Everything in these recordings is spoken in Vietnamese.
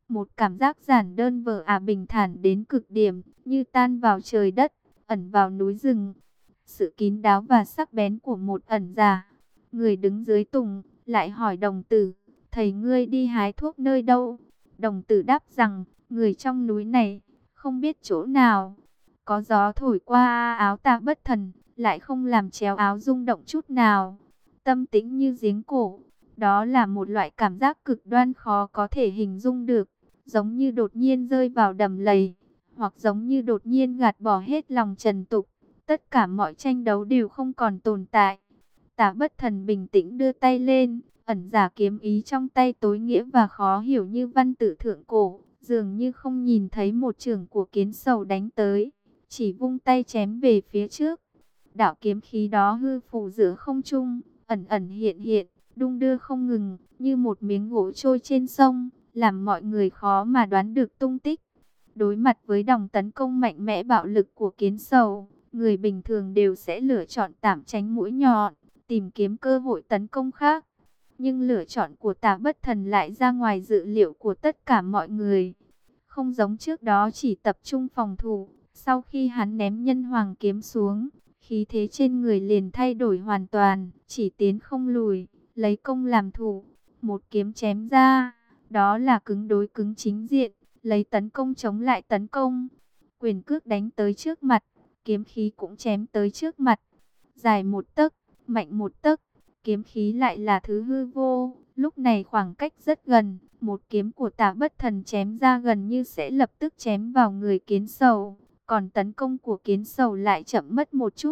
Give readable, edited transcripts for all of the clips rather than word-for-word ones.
Một cảm giác giản đơn vờ bình thản đến cực điểm, như tan vào trời đất, ẩn vào núi rừng. Sự kín đáo và sắc bén của một ẩn giả. Người đứng dưới tùng, lại hỏi đồng tử, thầy ngươi đi hái thuốc nơi đâu? Đồng tử đáp rằng, người trong núi này, không biết chỗ nào. Có gió thổi qua áo Tạ Bất Thần, lại không làm chéo áo rung động chút nào. Tâm tĩnh như giếng cổ. Đó là một loại cảm giác cực đoan khó có thể hình dung được. Giống như đột nhiên rơi vào đầm lầy, hoặc giống như đột nhiên gạt bỏ hết lòng trần tục. Tất cả mọi tranh đấu đều không còn tồn tại. Tạ Bất Thần bình tĩnh đưa tay lên, ẩn giả kiếm ý trong tay tối nghĩa và khó hiểu như văn tự thượng cổ, dường như không nhìn thấy một chưởng của Kiến Sầu đánh tới, chỉ vung tay chém về phía trước. Đạo kiếm khí đó hư phù giữa không trung, ẩn ẩn hiện hiện, đung đưa không ngừng, như một miếng gỗ trôi trên sông, làm mọi người khó mà đoán được tung tích. Đối mặt với đòn tấn công mạnh mẽ bạo lực của Kiến Sầu, người bình thường đều sẽ lựa chọn tạm tránh mũi nhọn, tìm kiếm cơ hội tấn công khác. Nhưng lựa chọn của Tạ Bất Thần lại ra ngoài dự liệu của tất cả mọi người. Không giống trước đó chỉ tập trung phòng thủ, sau khi hắn ném nhân hoàng kiếm xuống, khí thế trên người liền thay đổi hoàn toàn, chỉ tiến không lùi, lấy công làm thủ. Một kiếm chém ra, đó là cứng đối cứng chính diện, lấy tấn công chống lại tấn công. Quyền cước đánh tới trước mặt, kiếm khí cũng chém tới trước mặt. Dài một tấc, mạnh một tấc, kiếm khí lại là thứ hư vô. Lúc này khoảng cách rất gần, một kiếm của Tạ Bất Thần chém ra gần như sẽ lập tức chém vào người Kiến Sầu. Còn tấn công của Kiến Sầu lại chậm mất một chút.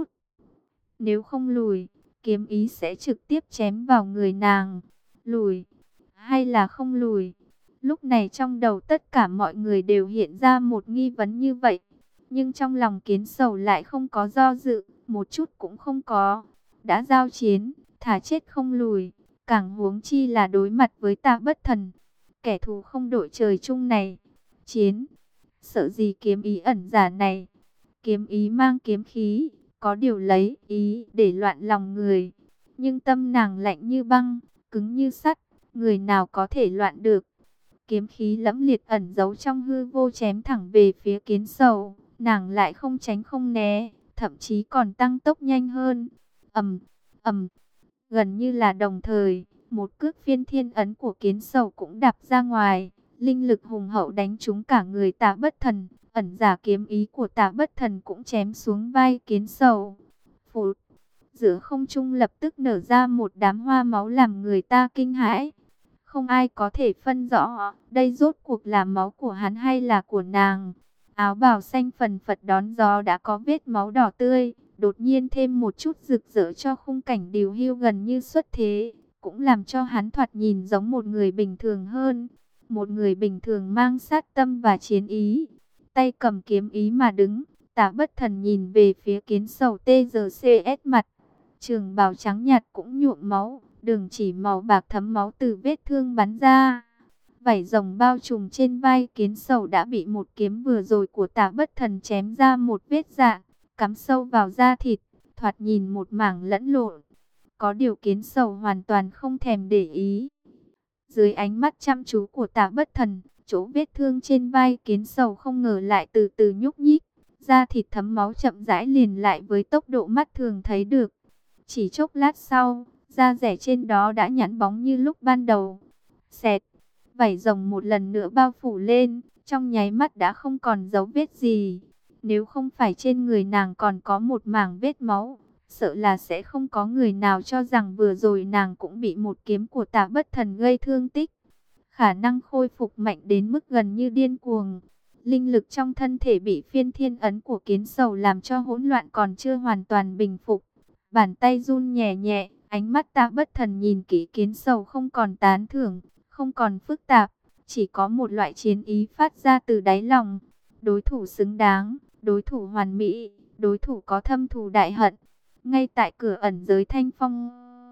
Nếu không lùi, kiếm ý sẽ trực tiếp chém vào người nàng. Lùi, hay là không lùi? Lúc này trong đầu tất cả mọi người đều hiện ra một nghi vấn như vậy. Nhưng trong lòng Kiến Sầu lại không có do dự, một chút cũng không có. Đã giao chiến, thà chết không lùi, càng huống chi là đối mặt với Tạ Bất Thần, kẻ thù không đội trời chung này. Chiến, sợ gì kiếm ý ẩn giả này? Kiếm ý mang kiếm khí, có điều lấy ý để loạn lòng người. Nhưng tâm nàng lạnh như băng, cứng như sắt, người nào có thể loạn được. Kiếm khí lẫm liệt ẩn giấu trong hư vô chém thẳng về phía Kiến Sầu, nàng lại không tránh không né, thậm chí còn tăng tốc nhanh hơn. Ầm, ầm, gần như là đồng thời, một cước phiên thiên ấn của Kiến Sầu cũng đạp ra ngoài, linh lực hùng hậu đánh trúng cả người Tạ Bất Thần, ẩn giả kiếm ý của Tạ Bất Thần cũng chém xuống vai Kiến Sầu. Phụt, giữa không trung lập tức nở ra một đám hoa máu làm người ta kinh hãi. Không ai có thể phân rõ đây rốt cuộc là máu của hắn hay là của nàng. Áo bào xanh phần phật đón gió đã có vết máu đỏ tươi, đột nhiên thêm một chút rực rỡ cho khung cảnh điều hưu gần như xuất thế, cũng làm cho hắn thoạt nhìn giống một người bình thường hơn. Một người bình thường mang sát tâm và chiến ý, tay cầm kiếm ý mà đứng. Tạ Bất Thần nhìn về phía Kiến Sầu TRCS mặt, trường bào trắng nhạt cũng nhuộm máu, đường chỉ màu bạc thấm máu từ vết thương bắn ra. Vảy rồng bao trùm trên vai Kiến Sầu đã bị một kiếm vừa rồi của Tạ Bất Thần chém ra một vết rạn, cắm sâu vào da thịt, thoạt nhìn một mảng lẫn lộn. Có điều Kiến Sầu hoàn toàn không thèm để ý. Dưới ánh mắt chăm chú của Tạ Bất Thần, chỗ vết thương trên vai Kiến Sầu không ngờ lại từ từ nhúc nhích, da thịt thấm máu chậm rãi liền lại với tốc độ mắt thường thấy được. Chỉ chốc lát sau, da rẻ trên đó đã nhẵn bóng như lúc ban đầu. Xẹt, vảy rồng một lần nữa bao phủ lên, trong nháy mắt đã không còn dấu vết gì. Nếu không phải trên người nàng còn có một mảng vết máu, sợ là sẽ không có người nào cho rằng vừa rồi nàng cũng bị một kiếm của Tạ Bất Thần gây thương tích. Khả năng khôi phục mạnh đến mức gần như điên cuồng. Linh lực trong thân thể bị phiên thiên ấn của Kiến Sầu làm cho hỗn loạn còn chưa hoàn toàn bình phục. Bàn tay run nhẹ nhẹ, ánh mắt Tạ Bất Thần nhìn kỹ Kiến Sầu không còn tán thưởng, không còn phức tạp, chỉ có một loại chiến ý phát ra từ đáy lòng. Đối thủ xứng đáng, đối thủ hoàn mỹ, đối thủ có thâm thù đại hận. Ngay tại cửa ẩn giới Thanh Phong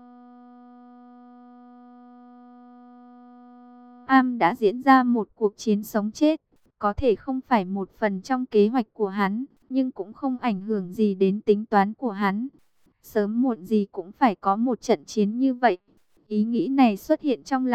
Am đã diễn ra một cuộc chiến sống chết, có thể không phải một phần trong kế hoạch của hắn, nhưng cũng không ảnh hưởng gì đến tính toán của hắn. Sớm muộn gì cũng phải có một trận chiến như vậy. Ý nghĩ này xuất hiện trong lòng,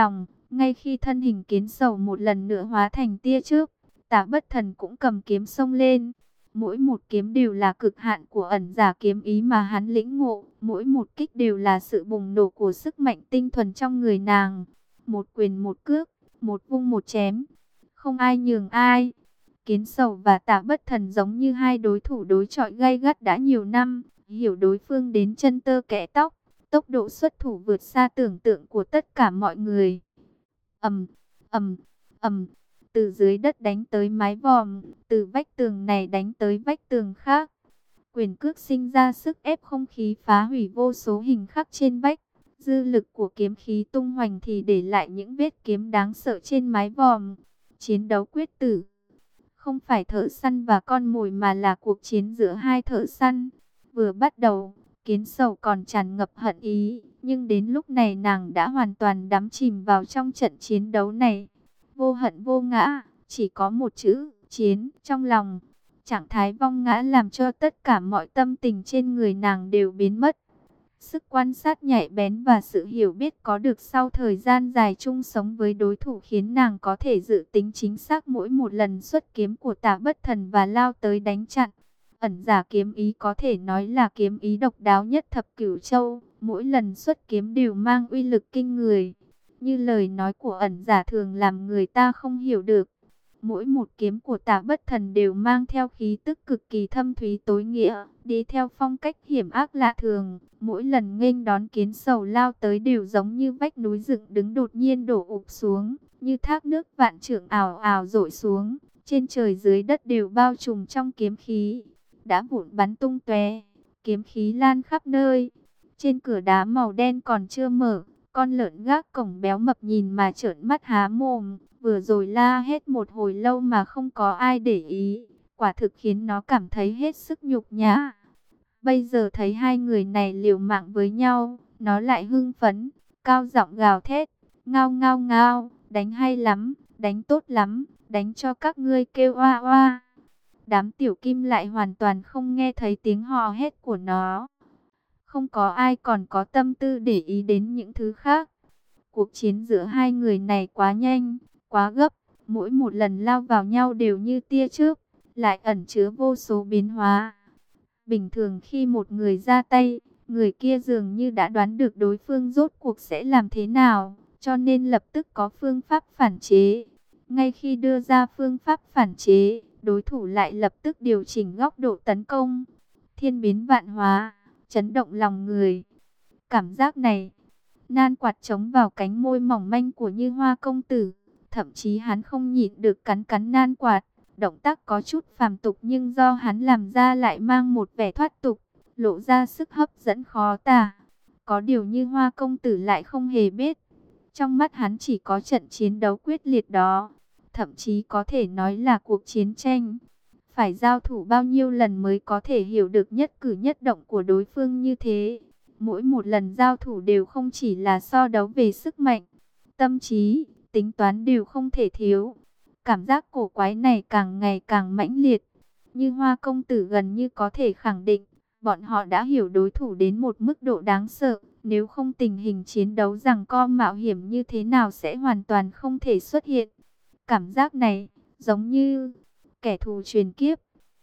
Ngay khi thân hình Kiến Sầu một lần nữa hóa thành tia chớp, Tả Bất Thần cũng cầm kiếm xông lên. Mỗi một kiếm đều là cực hạn của ẩn giả kiếm ý mà hắn lĩnh ngộ, mỗi một kích đều là sự bùng nổ của sức mạnh tinh thuần trong người nàng. Một quyền một cước, một vung một chém, không ai nhường ai. Kiến Sầu và Tả Bất Thần giống như hai đối thủ đối chọi gay gắt đã nhiều năm, hiểu đối phương đến chân tơ kẽ tóc, tốc độ xuất thủ vượt xa tưởng tượng của tất cả mọi người. Ầm, ầm, ầm, từ dưới đất đánh tới mái vòm, từ vách tường này đánh tới vách tường khác. Quyền cước sinh ra sức ép không khí phá hủy vô số hình khắc trên vách. Dư lực của kiếm khí tung hoành thì để lại những vết kiếm đáng sợ trên mái vòm. Chiến đấu quyết tử. Không phải thợ săn và con mồi mà là cuộc chiến giữa hai thợ săn. Vừa bắt đầu, Kiến Sầu còn tràn ngập hận ý, nhưng đến lúc này nàng đã hoàn toàn đắm chìm vào trong trận chiến đấu này. Vô hận vô ngã, chỉ có một chữ, chiến, trong lòng. Trạng thái vong ngã làm cho tất cả mọi tâm tình trên người nàng đều biến mất. Sức quan sát nhạy bén và sự hiểu biết có được sau thời gian dài chung sống với đối thủ khiến nàng có thể dự tính chính xác mỗi một lần xuất kiếm của Tả Bất Thần và lao tới đánh chặn. Ẩn giả kiếm ý có thể nói là kiếm ý độc đáo nhất thập cửu châu, mỗi lần xuất kiếm đều mang uy lực kinh người. Như lời nói của ẩn giả thường làm người ta không hiểu được. Mỗi một kiếm của Tả Bất Thần đều mang theo khí tức cực kỳ thâm thúy tối nghĩa, đi theo phong cách hiểm ác lạ thường. Mỗi lần nghênh đón Kiến Sầu lao tới đều giống như vách núi dựng đứng đột nhiên đổ ụp xuống, như thác nước vạn trượng ào ào dội xuống, trên trời dưới đất đều bao trùm trong kiếm khí, đã vụn bắn tung tóe, kiếm khí lan khắp nơi. Trên cửa đá màu đen còn chưa mở, con lợn gác cổng béo mập nhìn mà trợn mắt há mồm, vừa rồi la hết một hồi lâu mà không có ai để ý, quả thực khiến nó cảm thấy hết sức nhục nhã. Bây giờ thấy hai người này liều mạng với nhau, nó lại hưng phấn, cao giọng gào thét, ngao ngao ngao, đánh hay lắm, đánh tốt lắm, đánh cho các ngươi kêu oa oa. Đám tiểu kim lại hoàn toàn không nghe thấy tiếng hò hét của nó. Không có ai còn có tâm tư để ý đến những thứ khác. Cuộc chiến giữa hai người này quá nhanh, quá gấp, mỗi một lần lao vào nhau đều như tia chớp, lại ẩn chứa vô số biến hóa. Bình thường khi một người ra tay, người kia dường như đã đoán được đối phương rốt cuộc sẽ làm thế nào, cho nên lập tức có phương pháp phản chế. Ngay khi đưa ra phương pháp phản chế, đối thủ lại lập tức điều chỉnh góc độ tấn công. Thiên biến vạn hóa, chấn động lòng người. Cảm giác này, nan quạt chống vào cánh môi mỏng manh của Như Hoa công tử. Thậm chí hắn không nhịn được cắn cắn nan quạt. Động tác có chút phàm tục nhưng do hắn làm ra lại mang một vẻ thoát tục, lộ ra sức hấp dẫn khó tả. Có điều Như Hoa công tử lại không hề biết. Trong mắt hắn chỉ có trận chiến đấu quyết liệt đó. Thậm chí có thể nói là cuộc chiến tranh. Phải giao thủ bao nhiêu lần mới có thể hiểu được nhất cử nhất động của đối phương như thế. Mỗi một lần giao thủ đều không chỉ là so đấu về sức mạnh, tâm trí, tính toán đều không thể thiếu. Cảm giác cổ quái này càng ngày càng mãnh liệt. Như Hoa công tử gần như có thể khẳng định, bọn họ đã hiểu đối thủ đến một mức độ đáng sợ. Nếu không tình hình chiến đấu giằng co mạo hiểm như thế nào sẽ hoàn toàn không thể xuất hiện. Cảm giác này, giống như kẻ thù truyền kiếp.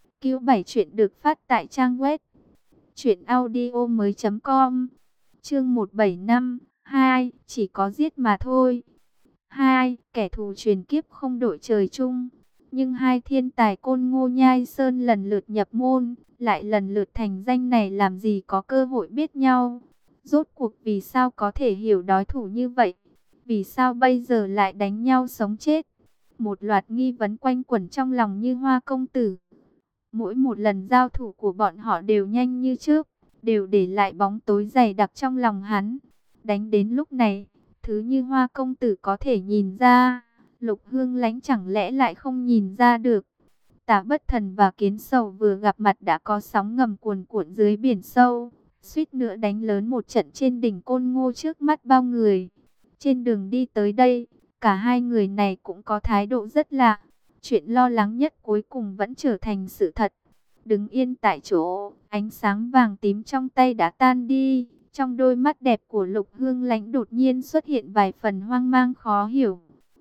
Q7 chuyện được phát tại trang web truyệnaudiomoi.com. Chương 175, 2, chỉ có giết mà thôi. 2, kẻ thù truyền kiếp không đội trời chung. Nhưng hai thiên tài Côn Ngô Nhai Sơn lần lượt nhập môn, lại lần lượt thành danh này làm gì có cơ hội biết nhau. Rốt cuộc vì sao có thể hiểu đối thủ như vậy? Vì sao bây giờ lại đánh nhau sống chết? Một loạt nghi vấn quanh quẩn trong lòng Như Hoa công tử. Mỗi một lần giao thủ của bọn họ đều nhanh như chớp, đều để lại bóng tối dày đặc trong lòng hắn. Đánh đến lúc này, thứ Như Hoa công tử có thể nhìn ra, Lục Hương Lánh chẳng lẽ lại không nhìn ra được. Tả Bất Thần và Kiến Sầu vừa gặp mặt đã có sóng ngầm cuồn cuộn dưới biển sâu, suýt nữa đánh lớn một trận trên đỉnh Côn Ngô trước mắt bao người. Trên đường đi tới đây, cả hai người này cũng có thái độ rất lạ. Chuyện lo lắng nhất cuối cùng vẫn trở thành sự thật. Đứng yên tại chỗ, ánh sáng vàng tím trong tay đã tan đi, Trong đôi mắt đẹp của Lục Hương Lãnh đột nhiên xuất hiện vài phần hoang mang khó hiểu.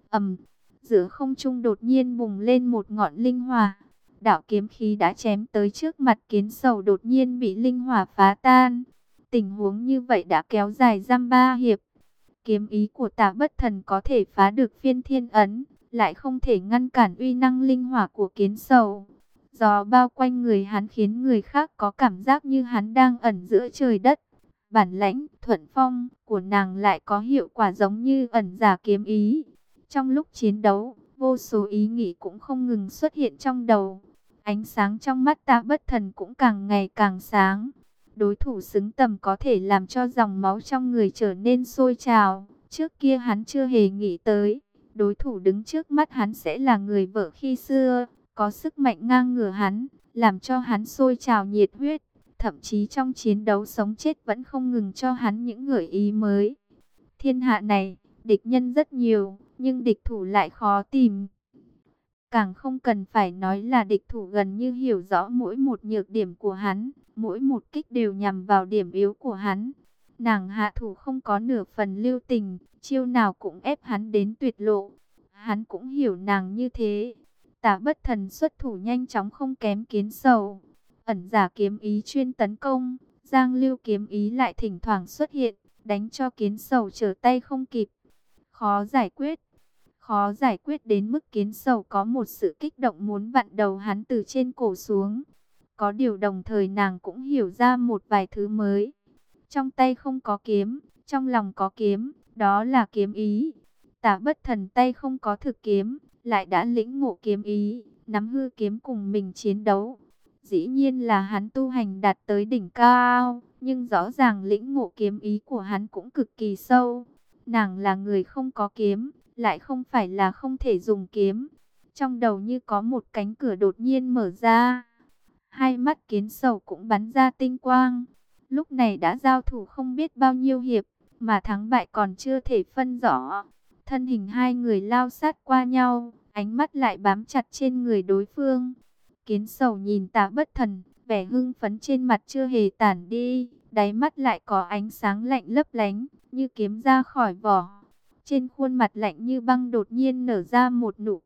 Giữa không trung đột nhiên bùng lên một ngọn linh hỏa. Đạo kiếm khí đã chém tới trước mặt Kiến Sầu đột nhiên bị linh hỏa phá tan. Tình huống như vậy đã kéo dài dăm ba hiệp. Kiếm ý của Tả Bất Thần có thể phá được phiên thiên ấn, lại không thể ngăn cản uy năng linh hỏa của Kiến Sầu. Gió bao quanh người hắn khiến người khác có cảm giác như hắn đang ẩn giữa trời đất. Bản lãnh thuận phong của nàng lại có hiệu quả giống như ẩn giả kiếm ý. Trong lúc chiến đấu, vô số ý nghĩ cũng không ngừng xuất hiện trong đầu. Ánh sáng trong mắt Tả Bất Thần cũng càng ngày càng sáng. Đối thủ xứng tầm có thể làm cho dòng máu trong người trở nên sôi trào. Trước kia hắn chưa hề nghĩ tới, đối thủ đứng trước mắt hắn sẽ là người vợ khi xưa, có sức mạnh ngang ngửa hắn, làm cho hắn sôi trào nhiệt huyết. Thậm chí trong chiến đấu sống chết vẫn không ngừng cho hắn những gợi ý mới. Thiên hạ này, địch nhân rất nhiều, nhưng địch thủ lại khó tìm. Càng không cần phải nói là địch thủ gần như hiểu rõ mỗi một nhược điểm của hắn, mỗi một kích đều nhằm vào điểm yếu của hắn. Nàng hạ thủ không có nửa phần lưu tình, chiêu nào cũng ép hắn đến tuyệt lộ. Hắn cũng hiểu nàng như thế. Tả Bất Thần xuất thủ nhanh chóng không kém Kiến Sầu. Ẩn giả kiếm ý chuyên tấn công, Giang Lưu kiếm ý lại thỉnh thoảng xuất hiện, đánh cho Kiến Sầu trở tay không kịp. Khó giải quyết. Khó giải quyết đến mức Kiến Sầu có một sự kích động muốn vặn đầu hắn từ trên cổ xuống. Có điều đồng thời nàng cũng hiểu ra một vài thứ mới. Trong tay không có kiếm, trong lòng có kiếm, đó là kiếm ý. Tả Bất Thần tay không có thực kiếm, lại đã lĩnh ngộ kiếm ý, nắm hư kiếm cùng mình chiến đấu. Dĩ nhiên là hắn tu hành đạt tới đỉnh cao, nhưng rõ ràng lĩnh ngộ kiếm ý của hắn cũng cực kỳ sâu. Nàng là người không có kiếm, lại không phải là không thể dùng kiếm. Trong đầu như có một cánh cửa đột nhiên mở ra. Hai mắt Kiến Sầu cũng bắn ra tinh quang. Lúc này đã giao thủ không biết bao nhiêu hiệp, mà thắng bại còn chưa thể phân rõ. Thân hình hai người lao sát qua nhau, ánh mắt lại bám chặt trên người đối phương. Kiến Sầu nhìn Tả Bất Thần, vẻ hưng phấn trên mặt chưa hề tản đi, đáy mắt lại có ánh sáng lạnh lấp lánh, như kiếm ra khỏi vỏ. Trên khuôn mặt lạnh như băng đột nhiên nở ra một nụ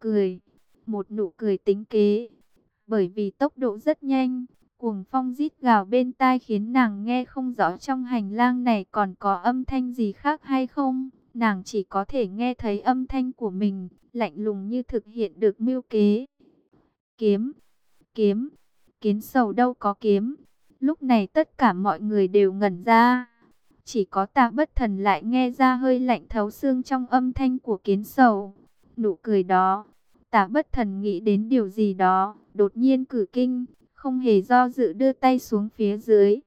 cười tính kế. Bởi vì tốc độ rất nhanh, cuồng phong rít gào bên tai khiến nàng nghe không rõ trong hành lang này còn có âm thanh gì khác hay không. Nàng chỉ có thể nghe thấy âm thanh của mình, lạnh lùng như thực hiện được mưu kế. Kiếm, kiếm, Kiến Sầu đâu có kiếm. Lúc này tất cả mọi người đều ngẩn ra. Chỉ có Tả Bất Thần lại nghe ra hơi lạnh thấu xương trong âm thanh của Kiến Sầu. Nụ cười đó, Tả Bất Thần nghĩ đến điều gì đó, đột nhiên cử kinh, không hề do dự đưa tay xuống phía dưới.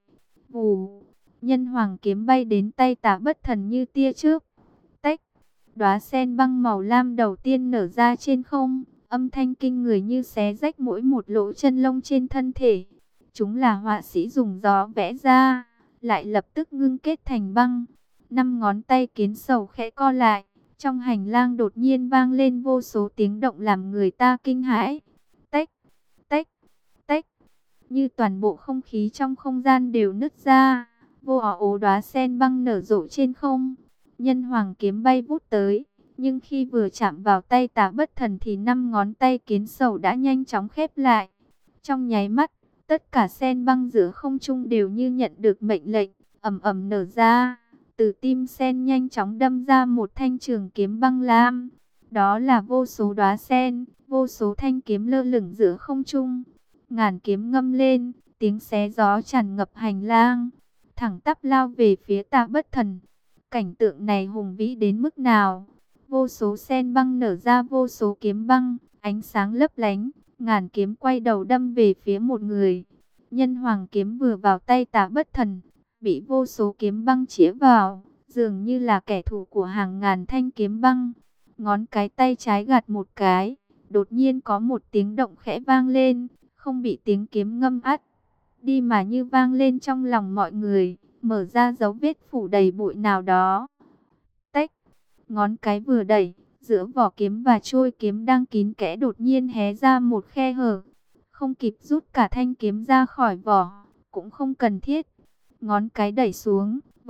Vù, nhân hoàng kiếm bay đến tay Tả Bất Thần như tia chớp. Tách, đóa sen băng màu lam đầu tiên nở ra trên không, âm thanh kinh người như xé rách mỗi một lỗ chân lông trên thân thể. Chúng là họa sĩ dùng gió vẽ ra, lại lập tức ngưng kết thành băng. 5 ngón tay Kiến Sầu khẽ co lại, trong hành lang đột nhiên vang lên vô số tiếng động làm người ta kinh hãi. Tách, tách, tách, như toàn bộ không khí trong không gian đều nứt ra, vô ố đóa sen băng nở rộ trên không. Nhân hoàng kiếm bay vút tới, nhưng khi vừa chạm vào tay Tả Bất Thần thì 5 ngón tay Kiến Sầu đã nhanh chóng khép lại. Trong nháy mắt, tất cả sen băng giữa không trung đều như nhận được mệnh lệnh, ầm ầm nở ra. Từ tim sen nhanh chóng đâm ra một thanh trường kiếm băng lam. Đó là vô số đóa sen, vô số thanh kiếm lơ lửng giữa không trung. Ngàn kiếm ngâm lên, tiếng xé gió tràn ngập hành lang, thẳng tắp lao về phía Tả Bất Thần. Cảnh tượng này hùng vĩ đến mức nào? Vô số sen băng nở ra vô số kiếm băng, ánh sáng lấp lánh, ngàn kiếm quay đầu đâm về phía một người. Nhân hoàng kiếm vừa vào tay Tả Bất Thần, bị vô số kiếm băng chĩa vào, dường như là kẻ thù của hàng ngàn thanh kiếm băng. Ngón cái tay trái gạt một cái, đột nhiên có một tiếng động khẽ vang lên, không bị tiếng kiếm ngâm át đi mà như vang lên trong lòng mọi người, mở ra dấu vết phủ đầy bụi nào đó. Tách, ngón cái vừa đẩy, giữa vỏ kiếm và trôi kiếm đang kín kẽ đột nhiên hé ra một khe hở. Không kịp rút cả thanh kiếm ra khỏi vỏ, cũng không cần thiết. Ngón cái đẩy xuống,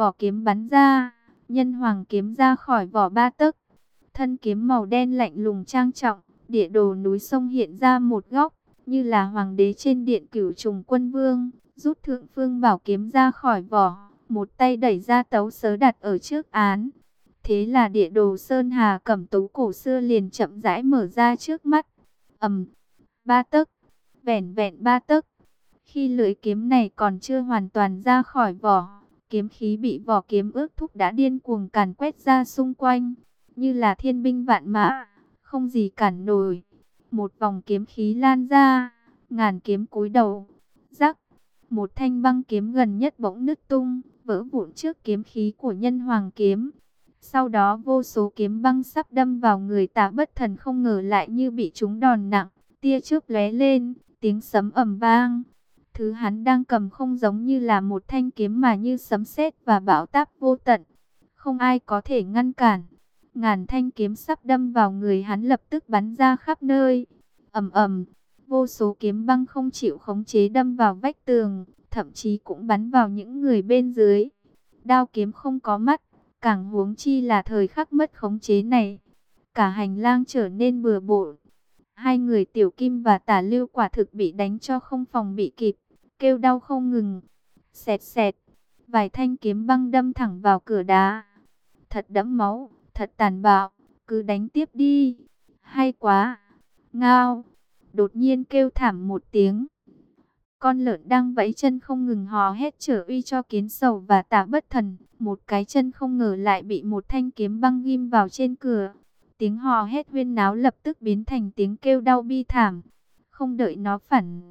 vỏ kiếm bắn ra, nhân hoàng kiếm ra khỏi vỏ 3 tấc. Thân kiếm màu đen lạnh lùng trang trọng, địa đồ núi sông hiện ra một góc, như là hoàng đế trên điện Cửu Trùng Quân Vương, rút thượng phương bảo kiếm ra khỏi vỏ, một tay đẩy ra tấu sớ đặt ở trước án. Thế là địa đồ Sơn Hà Cẩm Tú cổ xưa liền chậm rãi mở ra trước mắt. 3 tấc, vẻn vẹn 3 tấc. Khi lưỡi kiếm này còn chưa hoàn toàn ra khỏi vỏ, kiếm khí bị vỏ kiếm ước thúc đã điên cuồng càn quét ra xung quanh, như là thiên binh vạn mã, không gì cản nổi. Một vòng kiếm khí lan ra, ngàn kiếm cúi đầu. Rắc, một thanh băng kiếm gần nhất bỗng nứt tung, vỡ vụn trước kiếm khí của nhân hoàng kiếm. Sau đó vô số kiếm băng sắp đâm vào người Tạ Bất Thần không ngờ lại như bị trúng đòn nặng, tia chớp lóe lên, tiếng sấm ầm vang. Thứ hắn đang cầm không giống như là một thanh kiếm mà như sấm sét và bão táp vô tận. Không ai có thể ngăn cản. Ngàn thanh kiếm sắp đâm vào người hắn lập tức bắn ra khắp nơi. Ầm ầm, vô số kiếm băng không chịu khống chế đâm vào vách tường, thậm chí cũng bắn vào những người bên dưới. Đao kiếm không có mắt, càng huống chi là thời khắc mất khống chế này. Cả hành lang trở nên bừa bộn. Hai người Tiểu Kim và Tả Lưu quả thực bị đánh cho không phòng bị kịp, kêu đau không ngừng. Xẹt xẹt, vài thanh kiếm băng đâm thẳng vào cửa đá. Thật đẫm máu, thật tàn bạo, cứ đánh tiếp đi. Hay quá. Ngao. Đột nhiên kêu thảm một tiếng. Con lợn đang vẫy chân không ngừng hò hét trở uy cho Kiến Sầu và Tạ Bất Thần. Một cái chân không ngờ lại bị một thanh kiếm băng ghim vào trên cửa. Tiếng hò hét huyên náo lập tức biến thành tiếng kêu đau bi thảm. Không đợi nó phản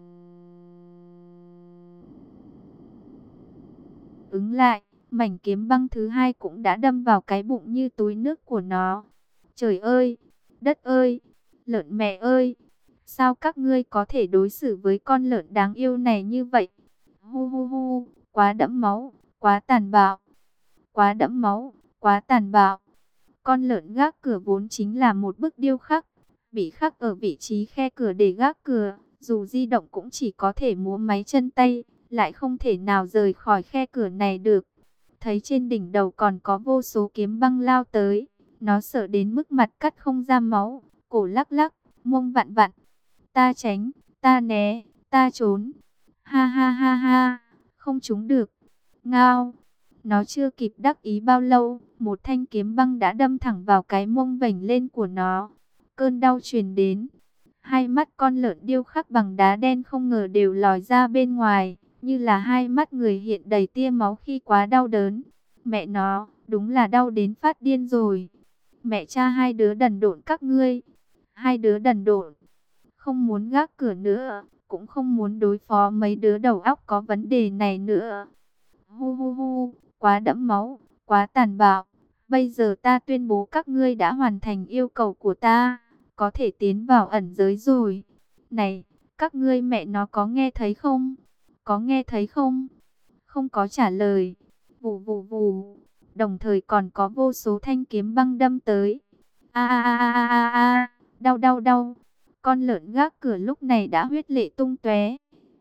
ứng lại, mảnh kiếm băng thứ hai cũng đã đâm vào cái bụng như túi nước của nó. Trời ơi! Đất ơi! Lợn mẹ ơi! Sao các ngươi có thể đối xử với con lợn đáng yêu này như vậy? Hu hu hu! Quá đẫm máu! Quá tàn bạo! Quá đẫm máu! Quá tàn bạo! Con lợn gác cửa vốn chính là một bức điêu khắc, bị khắc ở vị trí khe cửa để gác cửa. Dù di động cũng chỉ có thể múa máy chân tay, lại không thể nào rời khỏi khe cửa này được. Thấy trên đỉnh đầu còn có vô số kiếm băng lao tới, nó sợ đến mức mặt cắt không ra máu, cổ lắc lắc, mông vặn vặn. Ta tránh, ta né, ta trốn. Ha ha ha ha, không trúng được. Ngao. Nó chưa kịp đắc ý bao lâu, một thanh kiếm băng đã đâm thẳng vào cái mông vểnh lên của nó. Cơn đau truyền đến. Hai mắt con lợn điêu khắc bằng đá đen không ngờ đều lòi ra bên ngoài, như là hai mắt người hiện đầy tia máu khi quá đau đớn. Mẹ nó, đúng là đau đến phát điên rồi. Mẹ cha hai đứa đần độn các ngươi. Hai đứa đần độn. Không muốn gác cửa nữa, cũng không muốn đối phó mấy đứa đầu óc có vấn đề này nữa. Hu hu hu, quá đẫm máu, quá tàn bạo. Bây giờ ta tuyên bố các ngươi đã hoàn thành yêu cầu của ta, có thể tiến vào ẩn giới rồi. Này, các ngươi mẹ nó có nghe thấy không? Có nghe thấy không? Không có trả lời. Vù vù vù. Đồng thời còn có vô số thanh kiếm băng đâm tới. A a a a a a, đau đau đau. Con lợn gác cửa lúc này đã huyết lệ tung tóe.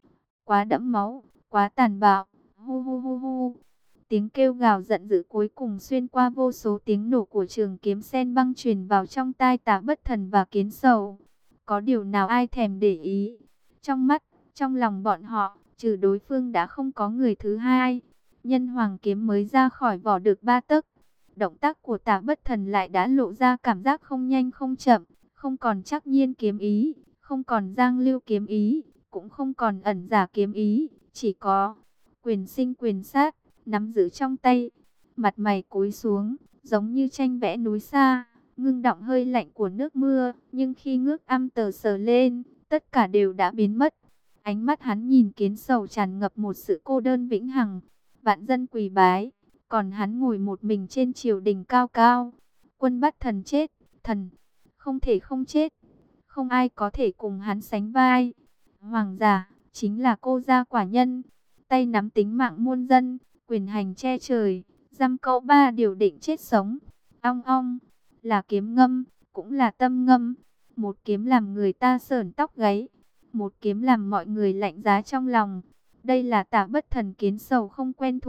Quá đẫm máu, quá tàn bạo. Hu hu hu hu. Tiếng kêu gào giận dữ cuối cùng xuyên qua vô số tiếng nổ của trường kiếm sen băng truyền vào trong tai Tạ Bất Thần và Kiến Sầu. Có điều nào ai thèm để ý. Trong mắt, trong lòng bọn họ, trừ đối phương đã không có người thứ hai. Nhân hoàng kiếm mới ra khỏi vỏ được 3 tấc. Động tác của Tạ Bất Thần lại đã lộ ra cảm giác không nhanh không chậm. Không còn Trắc Nhiên kiếm ý, không còn Giang Lưu kiếm ý, cũng không còn Ẩn Giả kiếm ý. Chỉ có quyền sinh quyền sát, nắm giữ trong tay. Mặt mày cúi xuống, giống như tranh vẽ núi xa, ngưng đọng hơi lạnh của nước mưa. Nhưng khi ngước âm tờ sờ lên, tất cả đều đã biến mất. Ánh mắt hắn nhìn Kiến Sầu tràn ngập một sự cô đơn vĩnh hằng. Vạn dân quỳ bái, còn hắn ngồi một mình trên triều đình cao cao. Quân bắt thần chết, thần không thể không chết. Không ai có thể cùng hắn sánh vai. Hoàng giả, chính là cô gia quả nhân. Tay nắm tính mạng muôn dân, quyền hành che trời. Dăm cậu ba điều định chết sống. Ong ong, là kiếm ngâm, cũng là tâm ngâm. Một kiếm làm người ta sởn tóc gáy. Một kiếm làm mọi người lạnh giá trong lòng. Đây là Tạ Bất Thần Kiến Sầu không quen thuộc,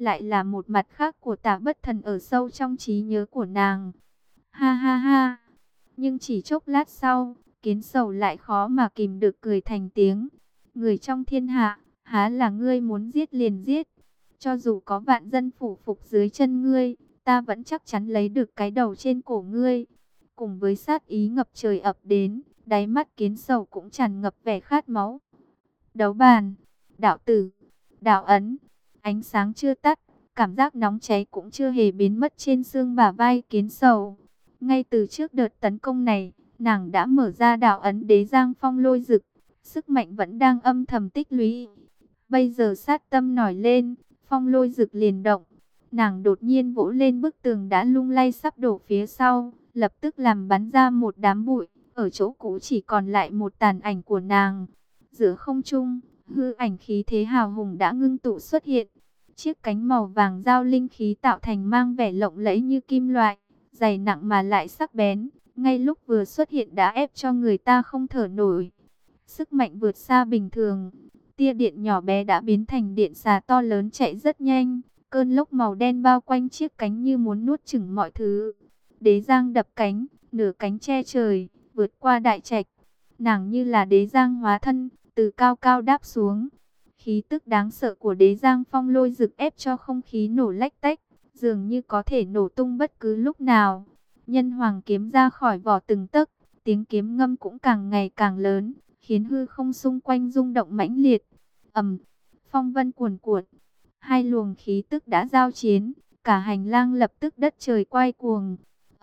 lại là một mặt khác của Tả Bất Thần ở sâu trong trí nhớ của nàng. Ha ha ha. Nhưng chỉ chốc lát sau, Kiến Sầu lại khó mà kìm được cười thành tiếng. Người trong thiên hạ, há là ngươi muốn giết liền giết. Cho dù có vạn dân phủ phục dưới chân ngươi, ta vẫn chắc chắn lấy được cái đầu trên cổ ngươi. Cùng với sát ý ngập trời ập đến, đáy mắt Kiến Sầu cũng tràn ngập vẻ khát máu. Đấu bàn, đạo tử, đạo ấn, ánh sáng chưa tắt, cảm giác nóng cháy cũng chưa hề biến mất trên xương bả vai Kiến Sầu. Ngay từ trước đợt tấn công này, nàng đã mở ra đạo ấn đế giang phong lôi dực, sức mạnh vẫn đang âm thầm tích lũy. Bây giờ sát tâm nổi lên, phong lôi dực liền động. Nàng đột nhiên vỗ lên bức tường đã lung lay sắp đổ phía sau, lập tức làm bắn ra một đám bụi. Ở chỗ cũ chỉ còn lại một tàn ảnh của nàng. Giữa không trung, hư ảnh khí thế hào hùng đã ngưng tụ xuất hiện. Chiếc cánh màu vàng giao linh khí tạo thành mang vẻ lộng lẫy như kim loại, dày nặng mà lại sắc bén. Ngay lúc vừa xuất hiện đã ép cho người ta không thở nổi. Sức mạnh vượt xa bình thường. Tia điện nhỏ bé đã biến thành điện xà to lớn chạy rất nhanh. Cơn lốc màu đen bao quanh chiếc cánh như muốn nuốt chửng mọi thứ. Đế giang đập cánh, nửa cánh che trời, vượt qua đại trạch. Nàng như là đế giang hóa thân, từ cao cao đáp xuống. Khí tức đáng sợ của đế giang phong lôi rực ép cho không khí nổ lách tách, dường như có thể nổ tung bất cứ lúc nào. Nhân hoàng kiếm ra khỏi vỏ từng tấc, tiếng kiếm ngâm cũng càng ngày càng lớn, khiến hư không xung quanh rung động mãnh liệt. Phong vân cuồn cuộn, hai luồng khí tức đã giao chiến, cả hành lang lập tức đất trời quay cuồng.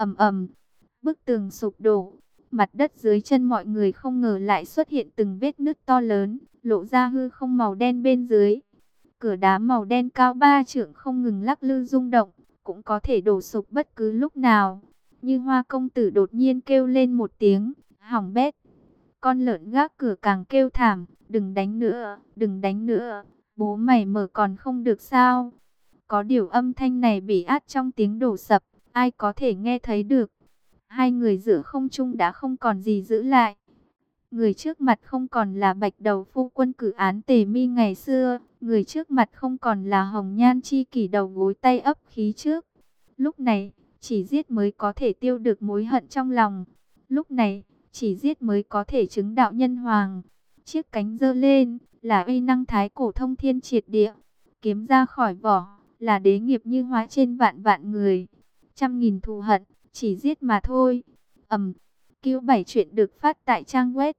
Bức tường sụp đổ, mặt đất dưới chân mọi người không ngờ lại xuất hiện từng vết nứt to lớn, lộ ra hư không màu đen bên dưới. Cửa đá màu đen cao 3 trượng không ngừng lắc lư rung động, cũng có thể đổ sụp bất cứ lúc nào. Như Hoa công tử đột nhiên kêu lên một tiếng, hỏng bét. Con lợn gác cửa càng kêu thảm, đừng đánh nữa, đừng đánh nữa, bố mày mở còn không được sao. Có điều âm thanh này bị át trong tiếng đổ sập, ai có thể nghe thấy được. Hai người giữa không trung đã không còn gì giữ lại. Người trước mặt không còn là bạch đầu phu quân cử án Tề Mi ngày xưa, người trước mặt không còn là hồng nhan chi kỷ đầu gối tay ấp khí trước. Lúc này, chỉ giết mới có thể tiêu được mối hận trong lòng. Lúc này, chỉ giết mới có thể chứng đạo nhân hoàng. Chiếc cánh giơ lên, là uy năng thái cổ thông thiên triệt địa. Kiếm ra khỏi vỏ, là đế nghiệp như hóa trên vạn vạn người. Trăm nghìn thù hận, chỉ giết mà thôi. Q7 chuyện được phát tại trang web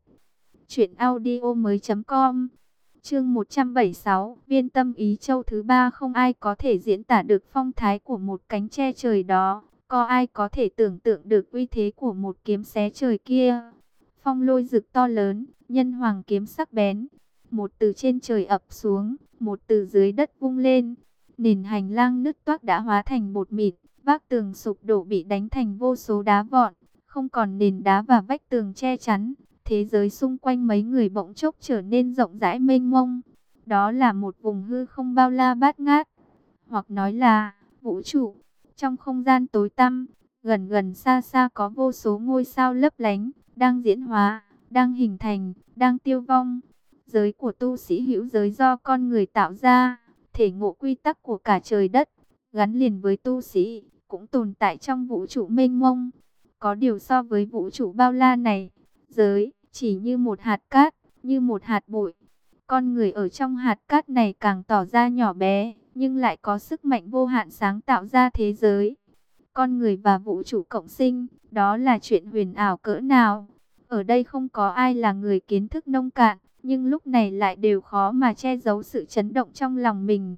truyệnaudiomoi.com. Chương 176, Viên Tâm Ý Châu thứ ba. Không ai có thể diễn tả được phong thái của một cánh che trời đó, có ai có thể tưởng tượng được uy thế của một kiếm xé trời kia. Phong lôi rực to lớn, nhân hoàng kiếm sắc bén, một từ trên trời ập xuống, một từ dưới đất vung lên. Nền hành lang nứt toác đã hóa thành bột mịn, vách tường sụp đổ bị đánh thành vô số đá vọn, không còn nền đá và vách tường che chắn. Thế giới xung quanh mấy người bỗng chốc trở nên rộng rãi mênh mông. Đó là một vùng hư không bao la bát ngát, hoặc nói là vũ trụ. Trong không gian tối tăm, gần gần xa xa có vô số ngôi sao lấp lánh, đang diễn hóa, đang hình thành, đang tiêu vong. Giới của tu sĩ hữu giới do con người tạo ra, thể ngộ quy tắc của cả trời đất, gắn liền với tu sĩ, cũng tồn tại trong vũ trụ mênh mông. Có điều so với vũ trụ bao la này, giới chỉ như một hạt cát, như một hạt bụi. Con người ở trong hạt cát này càng tỏ ra nhỏ bé, nhưng lại có sức mạnh vô hạn sáng tạo ra thế giới. Con người và vũ trụ cộng sinh, đó là chuyện huyền ảo cỡ nào. Ở đây không có ai là người kiến thức nông cạn, nhưng lúc này lại đều khó mà che giấu sự chấn động trong lòng mình.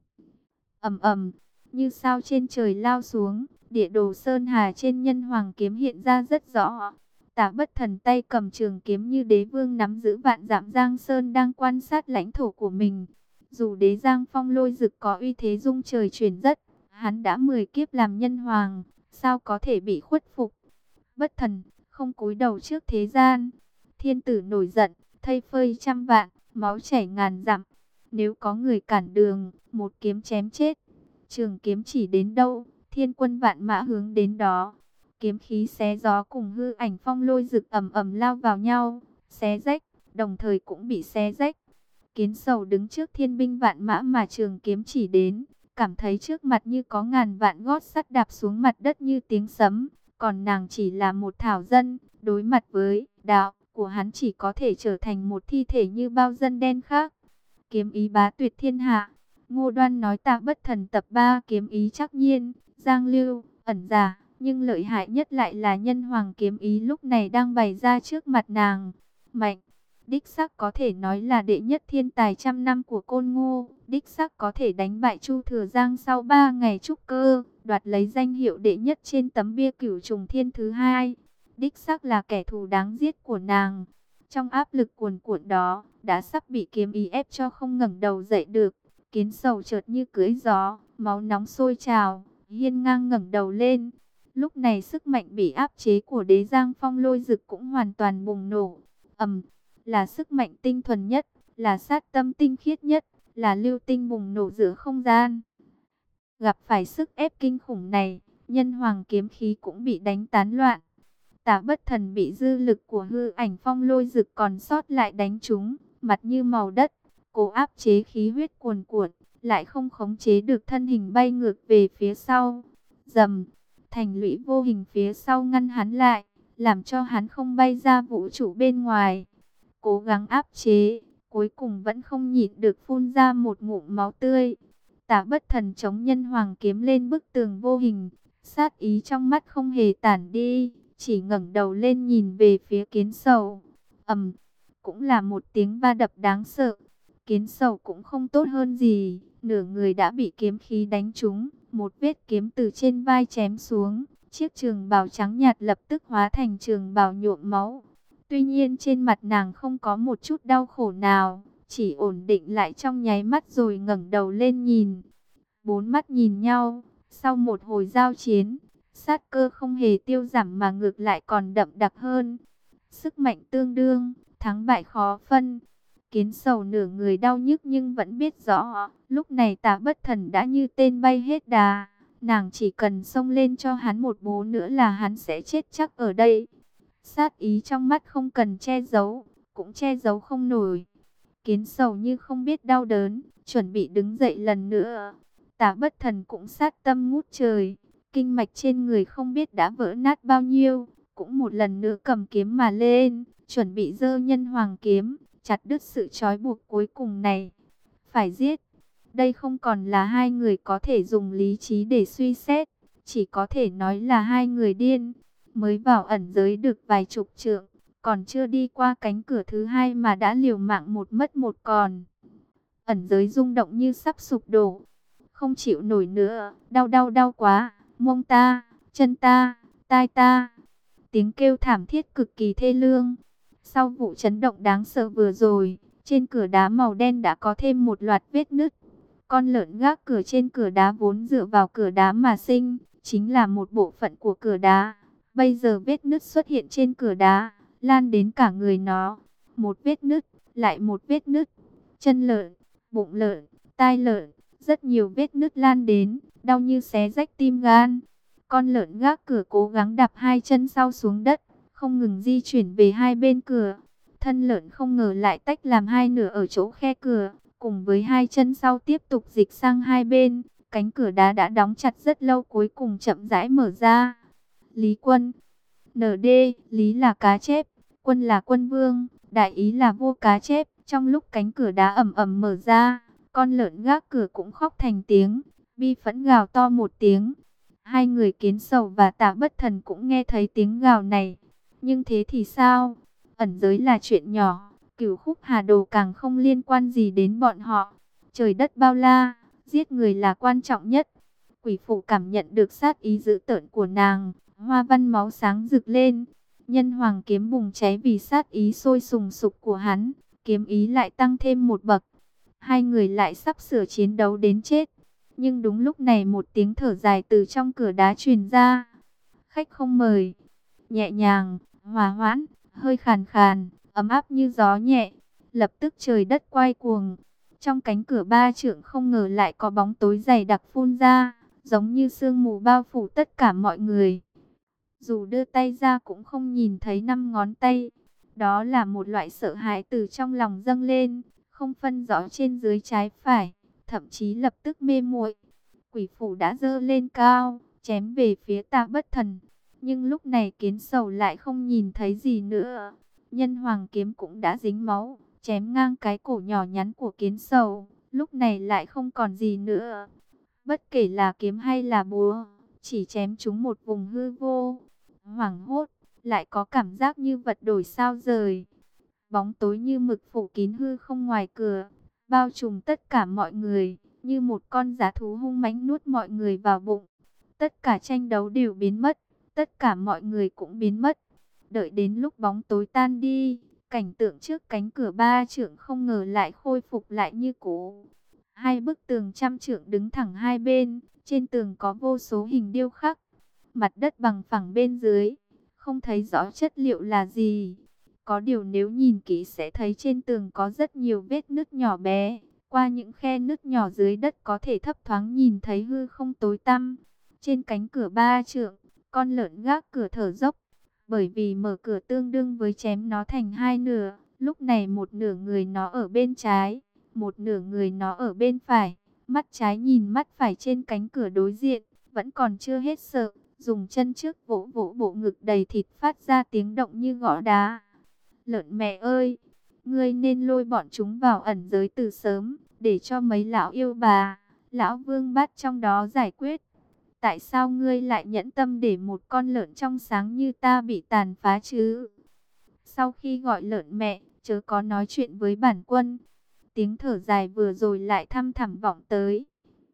Như sao trên trời lao xuống, địa đồ sơn hà trên nhân hoàng kiếm hiện ra rất rõ. Tả Bất Thần tay cầm trường kiếm như đế vương nắm giữ vạn dặm giang sơn đang quan sát lãnh thổ của mình. Dù đế giang phong lôi dực có uy thế dung trời chuyển đất, hắn đã 10 kiếp làm nhân hoàng, sao có thể bị khuất phục. Bất Thần không cúi đầu trước thế gian. Thiên tử nổi giận, thây phơi trăm vạn, máu chảy ngàn dặm. Nếu có người cản đường, một kiếm chém chết. Trường kiếm chỉ đến đâu, thiên quân vạn mã hướng đến đó. Kiếm khí xé gió cùng hư ảnh phong lôi rực ầm lao vào nhau, xé rách, đồng thời cũng bị xé rách. Kiến Sầu đứng trước thiên binh vạn mã mà trường kiếm chỉ đến, cảm thấy trước mặt như có ngàn vạn gót sắt đạp xuống mặt đất như tiếng sấm. Còn nàng chỉ là một thảo dân, đối mặt với đạo của hắn chỉ có thể trở thành một thi thể như bao dân đen khác. Kiếm ý bá tuyệt thiên hạ. Ngô Đoan nói Tạ Bất Thần tập 3 kiếm ý chắc nhiên, giang lưu, ẩn giả, nhưng lợi hại nhất lại là nhân hoàng kiếm ý lúc này đang bày ra trước mặt nàng. Mạnh, đích xác có thể nói là đệ nhất thiên tài trăm năm của Côn Ngô, đích xác có thể đánh bại Chu Thừa Giang sau 3 ngày trúc cơ, đoạt lấy danh hiệu đệ nhất trên tấm bia Cửu Trùng Thiên thứ 2. Đích xác là kẻ thù đáng giết của nàng. Trong áp lực cuồn cuộn đó, đã sắp bị kiếm ý ép cho không ngẩng đầu dậy được. Kiến Sầu chợt như cưỡi gió, máu nóng sôi trào, hiên ngang ngẩng đầu lên. Lúc này sức mạnh bị áp chế của Đế Giang Phong Lôi Dực cũng hoàn toàn bùng nổ. Là sức mạnh tinh thuần nhất, là sát tâm tinh khiết nhất, là lưu tinh bùng nổ giữa không gian. Gặp phải sức ép kinh khủng này, nhân hoàng kiếm khí cũng bị đánh tán loạn. Tạ Bất Thần bị dư lực của hư ảnh Phong Lôi Dực còn sót lại đánh trúng, mặt như màu đất, cố áp chế khí huyết cuồn cuộn, lại không khống chế được thân hình bay ngược về phía sau. Rầm, thành lũy vô hình phía sau ngăn hắn lại, làm cho hắn không bay ra vũ trụ bên ngoài. Cố gắng áp chế, cuối cùng vẫn không nhịn được phun ra một ngụm máu tươi. Tạ Bất Thần chống nhân hoàng kiếm lên bức tường vô hình, sát ý trong mắt không hề tản đi, chỉ ngẩng đầu lên nhìn về phía Kiến Sầu. Cũng là một tiếng va đập đáng sợ. Kiến Sầu cũng không tốt hơn gì, nửa người đã bị kiếm khí đánh trúng, một vết kiếm từ trên vai chém xuống, chiếc trường bào trắng nhạt lập tức hóa thành trường bào nhuộm máu. Tuy nhiên trên mặt nàng không có một chút đau khổ nào, chỉ ổn định lại trong nháy mắt rồi ngẩng đầu lên nhìn. Bốn mắt nhìn nhau, sau một hồi giao chiến, sát cơ không hề tiêu giảm mà ngược lại còn đậm đặc hơn. Sức mạnh tương đương, thắng bại khó phân. Kiến Sầu nửa người đau nhức nhưng vẫn biết rõ, lúc này Tạ Bất Thần đã như tên bay hết đà. Nàng chỉ cần xông lên cho hắn một bố nữa là hắn sẽ chết chắc ở đây. Sát ý trong mắt không cần che giấu, cũng che giấu không nổi. Kiến Sầu như không biết đau đớn, chuẩn bị đứng dậy lần nữa. Tạ Bất Thần cũng sát tâm ngút trời, kinh mạch trên người không biết đã vỡ nát bao nhiêu, cũng một lần nữa cầm kiếm mà lên, chuẩn bị giơ nhân hoàng kiếm, chặt đứt sự trói buộc cuối cùng này. Phải giết. Đây không còn là hai người có thể dùng lý trí để suy xét, chỉ có thể nói là hai người điên. Mới vào ẩn giới được vài chục trượng, còn chưa đi qua cánh cửa thứ hai mà đã liều mạng một mất một còn. Ẩn giới rung động như sắp sụp đổ. Không chịu nổi nữa, đau quá, mông ta, chân ta, tai ta. Tiếng kêu thảm thiết cực kỳ thê lương. Sau vụ chấn động đáng sợ vừa rồi, trên cửa đá màu đen đã có thêm một loạt vết nứt. Con lợn gác cửa trên cửa đá vốn dựa vào cửa đá mà sinh, chính là một bộ phận của cửa đá. Bây giờ vết nứt xuất hiện trên cửa đá, lan đến cả người nó. Một vết nứt, lại một vết nứt. Chân lợn, bụng lợn, tai lợn, rất nhiều vết nứt lan đến, đau như xé rách tim gan. Con lợn gác cửa cố gắng đạp hai chân sau xuống đất, không ngừng di chuyển về hai bên cửa. Thân lợn không ngờ lại tách làm hai nửa ở chỗ khe cửa, cùng với hai chân sau tiếp tục dịch sang hai bên. Cánh cửa đá đã đóng chặt rất lâu cuối cùng chậm rãi mở ra. Lý Quân, ND, Lý là cá chép, Quân là quân vương, đại ý là vua cá chép. Trong lúc cánh cửa đá ầm ầm mở ra, con lợn gác cửa cũng khóc thành tiếng, bi phẫn gào to một tiếng. Hai người Kiến Sầu và Tạ Bất Thần cũng nghe thấy tiếng gào này. Nhưng thế thì sao? Ẩn giới là chuyện nhỏ, Cửu Khúc Hà Đồ càng không liên quan gì đến bọn họ. Trời đất bao la, giết người là quan trọng nhất. Quỷ phụ cảm nhận được sát ý dữ tợn của nàng, hoa văn máu sáng rực lên. Nhân hoàng kiếm bùng cháy vì sát ý sôi sùng sục của hắn, kiếm ý lại tăng thêm một bậc. Hai người lại sắp sửa chiến đấu đến chết. Nhưng đúng lúc này một tiếng thở dài từ trong cửa đá truyền ra. Khách không mời. Nhẹ nhàng, hòa hoãn, hơi khàn khàn, ấm áp như gió nhẹ. Lập tức trời đất quay cuồng. Trong cánh cửa 3 trượng không ngờ lại có bóng tối dày đặc phun ra, giống như sương mù bao phủ tất cả mọi người. Dù đưa tay ra cũng không nhìn thấy 5 ngón tay. Đó là một loại sợ hãi từ trong lòng dâng lên, không phân rõ trên dưới trái phải, thậm chí lập tức mê muội. quỷ phủ đã giơ lên cao, chém về phía Tạ Bất Thần. Nhưng lúc này Kiến Sầu lại không nhìn thấy gì nữa. Nhân hoàng kiếm cũng đã dính máu, chém ngang cái cổ nhỏ nhắn của Kiến Sầu, lúc này lại không còn gì nữa. Bất kể là kiếm hay là búa, chỉ chém trúng một vùng hư vô. Hoảng hốt, lại có cảm giác như vật đổi sao rời. Bóng tối như mực phủ kín hư không ngoài cửa, bao trùm tất cả mọi người, như một con dã thú hung mãnh nuốt mọi người vào bụng. Tất cả tranh đấu đều biến mất, tất cả mọi người cũng biến mất. Đợi đến lúc bóng tối tan đi, cảnh tượng trước cánh cửa 3 trượng không ngờ lại khôi phục lại như cũ. Hai bức tường trăm trượng đứng thẳng hai bên, trên tường có vô số hình điêu khắc. Mặt đất bằng phẳng bên dưới, không thấy rõ chất liệu là gì. Có điều nếu nhìn kỹ sẽ thấy trên tường có rất nhiều vết nứt nhỏ bé. Qua những khe nứt nhỏ dưới đất có thể thấp thoáng nhìn thấy hư không tối tăm. Trên cánh cửa 3 trượng, con lợn gác cửa thở dốc. Bởi vì mở cửa tương đương với chém nó thành hai nửa. Lúc này một nửa người nó ở bên trái, một nửa người nó ở bên phải. Mắt trái nhìn mắt phải trên cánh cửa đối diện, vẫn còn chưa hết sợ. Dùng chân trước vỗ vỗ bộ ngực đầy thịt phát ra tiếng động như gõ đá. Lợn mẹ ơi, ngươi nên lôi bọn chúng vào ẩn giới từ sớm, để cho mấy lão yêu bà, lão vương bát trong đó giải quyết. Tại sao ngươi lại nhẫn tâm để một con lợn trong sáng như ta bị tàn phá chứ? Sau khi gọi lợn mẹ, chớ có nói chuyện với bản quân. Tiếng thở dài vừa rồi lại thăm thẳm vọng tới.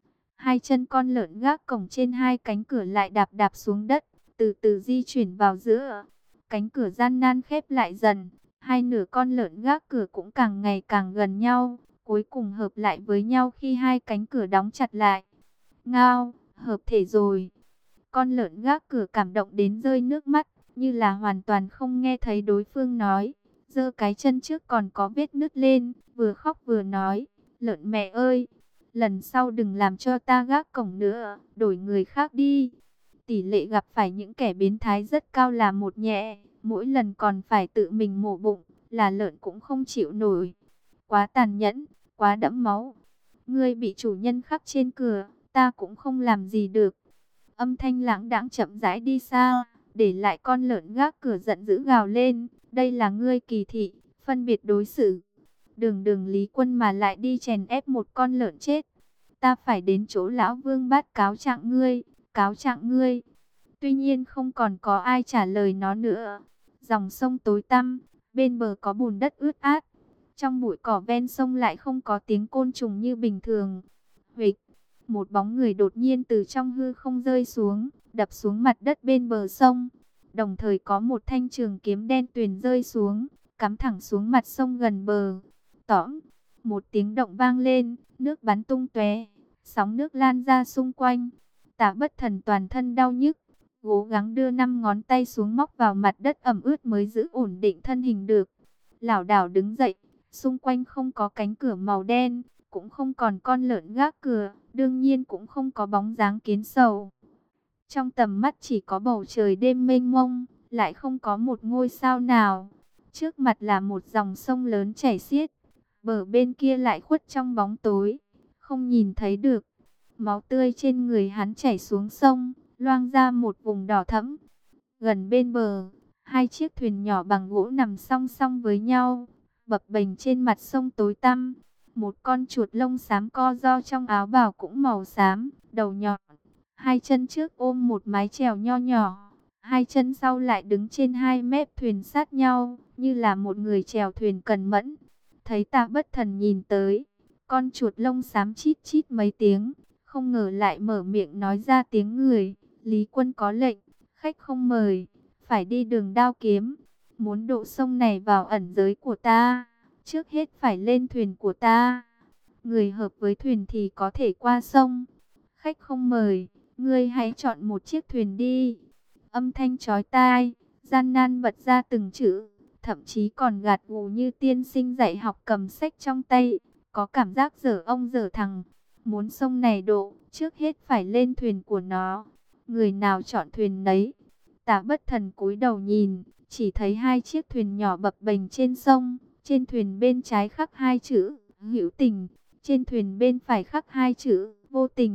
Hai chân con lợn gác cổng trên hai cánh cửa lại đạp đạp xuống đất, từ từ di chuyển vào giữa. Cánh cửa gian nan khép lại dần, hai nửa con lợn gác cửa cũng càng ngày càng gần nhau, cuối cùng hợp lại với nhau khi hai cánh cửa đóng chặt lại. Ngao, hợp thể rồi. Con lợn gác cửa cảm động đến rơi nước mắt, như là hoàn toàn không nghe thấy đối phương nói. Giơ cái chân trước còn có vết nứt lên, vừa khóc vừa nói, lợn mẹ ơi, lần sau đừng làm cho ta gác cổng nữa, đổi người khác đi. Tỷ lệ gặp phải những kẻ biến thái rất cao là một nhẹ, mỗi lần còn phải tự mình mổ bụng, là lợn cũng không chịu nổi. Quá tàn nhẫn, quá đẫm máu. Ngươi bị chủ nhân khắc trên cửa, ta cũng không làm gì được. Âm thanh lãng đãng chậm rãi đi xa, để lại con lợn gác cửa giận dữ gào lên. Đây là ngươi kỳ thị, phân biệt đối xử. Đường đường Lý Quân mà lại đi chèn ép một con lợn chết. Ta phải đến chỗ lão vương bát cáo trạng ngươi, cáo trạng ngươi. Tuy nhiên không còn có ai trả lời nó nữa. Dòng sông tối tăm, bên bờ có bùn đất ướt át. Trong bụi cỏ ven sông lại không có tiếng côn trùng như bình thường. Huỵch, một bóng người đột nhiên từ trong hư không rơi xuống, đập xuống mặt đất bên bờ sông. Đồng thời có một thanh trường kiếm đen tuyền rơi xuống, cắm thẳng xuống mặt sông gần bờ. Tõm, một tiếng động vang lên, nước bắn tung tóe, sóng nước lan ra xung quanh. Tạ Bất Thần toàn thân đau nhức, cố gắng đưa 5 ngón tay xuống móc vào mặt đất ẩm ướt mới giữ ổn định thân hình được. Lảo đảo đứng dậy, xung quanh không có cánh cửa màu đen, cũng không còn con lợn gác cửa, đương nhiên cũng không có bóng dáng Kiến Sầu. Trong tầm mắt chỉ có bầu trời đêm mênh mông, lại không có một ngôi sao nào. Trước mặt là một dòng sông lớn chảy xiết, bờ bên kia lại khuất trong bóng tối, không nhìn thấy được. Máu tươi trên người hắn chảy xuống sông, loang ra một vùng đỏ thẫm. Gần bên bờ, hai chiếc thuyền nhỏ bằng gỗ nằm song song với nhau, bập bềnh trên mặt sông tối tăm. Một con chuột lông xám co ro trong áo bào cũng màu xám, đầu nhọn. Hai chân trước ôm một mái chèo nho nhỏ, hai chân sau lại đứng trên hai mép thuyền sát nhau, như là một người chèo thuyền cẩn mẫn. Thấy Tạ Bất Thần nhìn tới, con chuột lông xám chít chít mấy tiếng, không ngờ lại mở miệng nói ra tiếng người. Lý Quân có lệnh, khách không mời, phải đi đường đao kiếm. Muốn độ sông này vào ẩn giới của ta, trước hết phải lên thuyền của ta. Người hợp với thuyền thì có thể qua sông. Khách không mời, ngươi hãy chọn một chiếc thuyền đi. Âm thanh chói tai, gian nan bật ra từng chữ, thậm chí còn gạt gù như tiên sinh dạy học cầm sách trong tay, có cảm giác dở ông dở thằng. Muốn sông này độ, trước hết phải lên thuyền của nó. Người nào chọn thuyền nấy. Tạ Bất Thần cúi đầu nhìn, chỉ thấy hai chiếc thuyền nhỏ bập bềnh trên sông. Trên thuyền bên trái khắc hai chữ hữu tình, trên thuyền bên phải khắc hai chữ vô tình.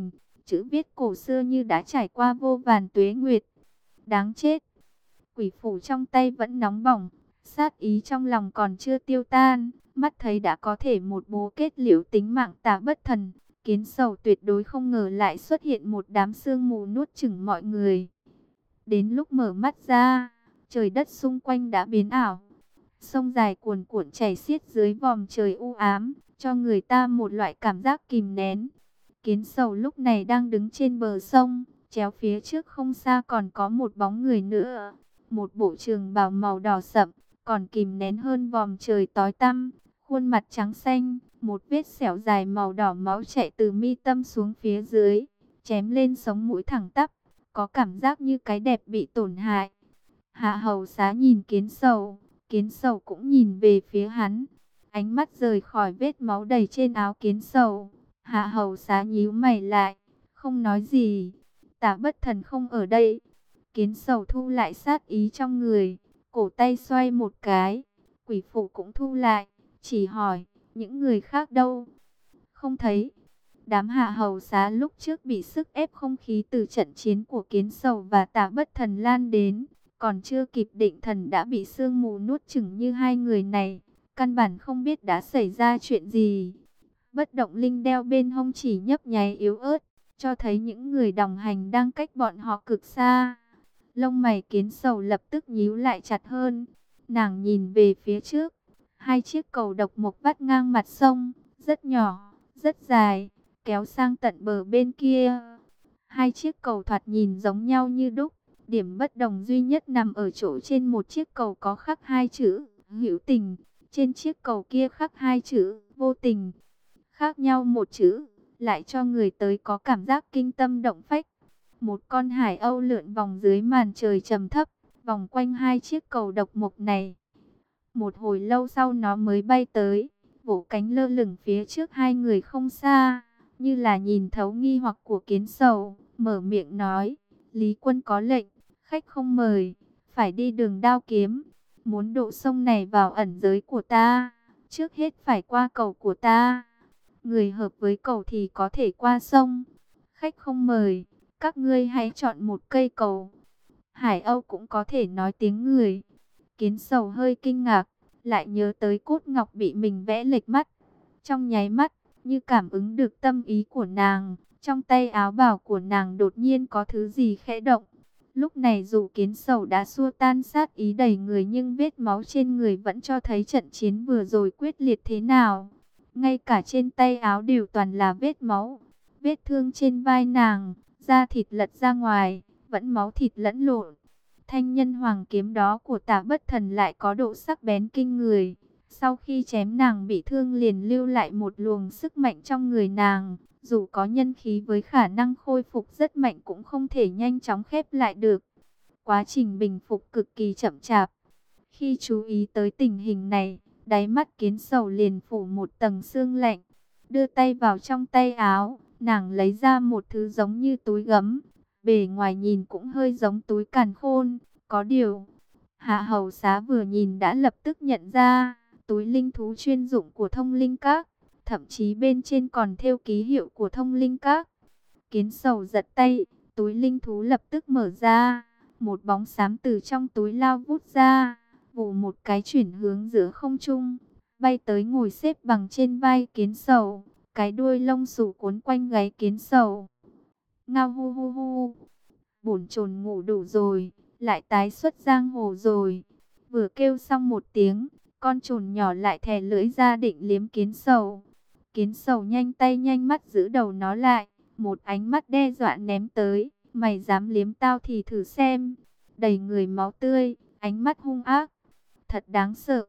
chữ viết cổ xưa như đã trải qua vô vàn tuế nguyệt. Đáng chết! Quỷ phủ trong tay vẫn nóng bỏng, sát ý trong lòng còn chưa tiêu tan, mắt thấy đã có thể một bố kết liễu tính mạng Tả Bất Thần. Kiến Sầu tuyệt đối không ngờ lại xuất hiện một đám sương mù nuốt chửng mọi người. Đến lúc mở mắt ra, trời đất xung quanh đã biến ảo. Sông dài cuồn cuộn chảy xiết dưới vòm trời u ám, cho người ta một loại cảm giác kìm nén. Kiến Sầu lúc này đang đứng trên bờ sông, chéo phía trước không xa còn có một bóng người nữa. Một bộ trường bào màu đỏ sậm, còn kìm nén hơn vòm trời tối tăm, khuôn mặt trắng xanh, một vết sẹo dài màu đỏ máu chảy từ mi tâm xuống phía dưới, chém lên sống mũi thẳng tắp, có cảm giác như cái đẹp bị tổn hại. Hạ Hầu Xá nhìn Kiến Sầu cũng nhìn về phía hắn, ánh mắt rời khỏi vết máu đầy trên áo Kiến Sầu. Hạ Hầu Xá nhíu mày lại, không nói gì. Tả Bất Thần không ở đây. Kiến Sầu thu lại sát ý trong người, cổ tay xoay một cái, quỷ phủ cũng thu lại, chỉ hỏi, những người khác đâu? Không thấy. Đám Hạ Hầu Xá lúc trước bị sức ép không khí từ trận chiến của Kiến Sầu và Tả Bất Thần lan đến, còn chưa kịp định thần đã bị sương mù nuốt chửng như hai người này, căn bản không biết đã xảy ra chuyện gì. Bất động linh đeo bên hông chỉ nhấp nháy yếu ớt, cho thấy những người đồng hành đang cách bọn họ cực xa. Lông mày Kiến Sầu lập tức nhíu lại chặt hơn. Nàng nhìn về phía trước, hai chiếc cầu độc mộc vắt ngang mặt sông, rất nhỏ, rất dài, kéo sang tận bờ bên kia. Hai chiếc cầu thoạt nhìn giống nhau như đúc, điểm bất đồng duy nhất nằm ở chỗ trên một chiếc cầu có khắc hai chữ hữu tình, trên chiếc cầu kia khắc hai chữ vô tình. Khác nhau một chữ, lại cho người tới có cảm giác kinh tâm động phách. Một con hải âu lượn vòng dưới màn trời trầm thấp, vòng quanh hai chiếc cầu độc mộc này. Một hồi lâu sau nó mới bay tới, vỗ cánh lơ lửng phía trước hai người không xa, như là nhìn thấu nghi hoặc của Kiến Sầu, mở miệng nói, Lý Quân có lệnh, khách không mời, phải đi đường Đao Kiếm, muốn độ sông này vào ẩn giới của ta, trước hết phải qua cầu của ta. Người hợp với cầu thì có thể qua sông, khách không mời, các ngươi hãy chọn một cây cầu. Hải Âu cũng có thể nói tiếng người. Kiến Sầu hơi kinh ngạc, lại nhớ tới cốt ngọc bị mình vẽ lệch mắt. Trong nháy mắt, như cảm ứng được tâm ý của nàng, trong tay áo bào của nàng đột nhiên có thứ gì khẽ động. Lúc này dù Kiến Sầu đã xua tan sát ý đầy người, nhưng vết máu trên người vẫn cho thấy trận chiến vừa rồi quyết liệt thế nào. Ngay cả trên tay áo đều toàn là vết máu. Vết thương trên vai nàng, da thịt lật ra ngoài, vẫn máu thịt lẫn lộn. Thanh nhân hoàng kiếm đó của Tả Bất Thần lại có độ sắc bén kinh người. Sau khi chém nàng bị thương liền lưu lại một luồng sức mạnh trong người nàng. Dù có nhân khí với khả năng khôi phục rất mạnh cũng không thể nhanh chóng khép lại được. Quá trình bình phục cực kỳ chậm chạp. Khi chú ý tới tình hình này, đáy mắt Kiến Sầu liền phủ một tầng sương lạnh. Đưa tay vào trong tay áo, nàng lấy ra một thứ giống như túi gấm. Bề ngoài nhìn cũng hơi giống túi càn khôn. Có điều, Hạ Hầu Xá vừa nhìn đã lập tức nhận ra, túi linh thú chuyên dụng của Thông Linh Các. Thậm chí bên trên còn thêu ký hiệu của Thông Linh Các. Kiến Sầu giật tay, túi linh thú lập tức mở ra. Một bóng xám từ trong túi lao vút ra, vù một cái chuyển hướng giữa không trung, bay tới ngồi xếp bằng trên vai Kiến Sầu, cái đuôi lông xù cuốn quanh gáy Kiến Sầu. Ngao hu hu hu, bổn chồn ngủ đủ rồi, lại tái xuất giang hồ rồi. Vừa kêu xong một tiếng, con chồn nhỏ lại thè lưỡi ra định liếm Kiến Sầu. Kiến Sầu nhanh tay nhanh mắt giữ đầu nó lại, một ánh mắt đe dọa ném tới, mày dám liếm tao thì thử xem. Đầy người máu tươi, ánh mắt hung ác, thật đáng sợ.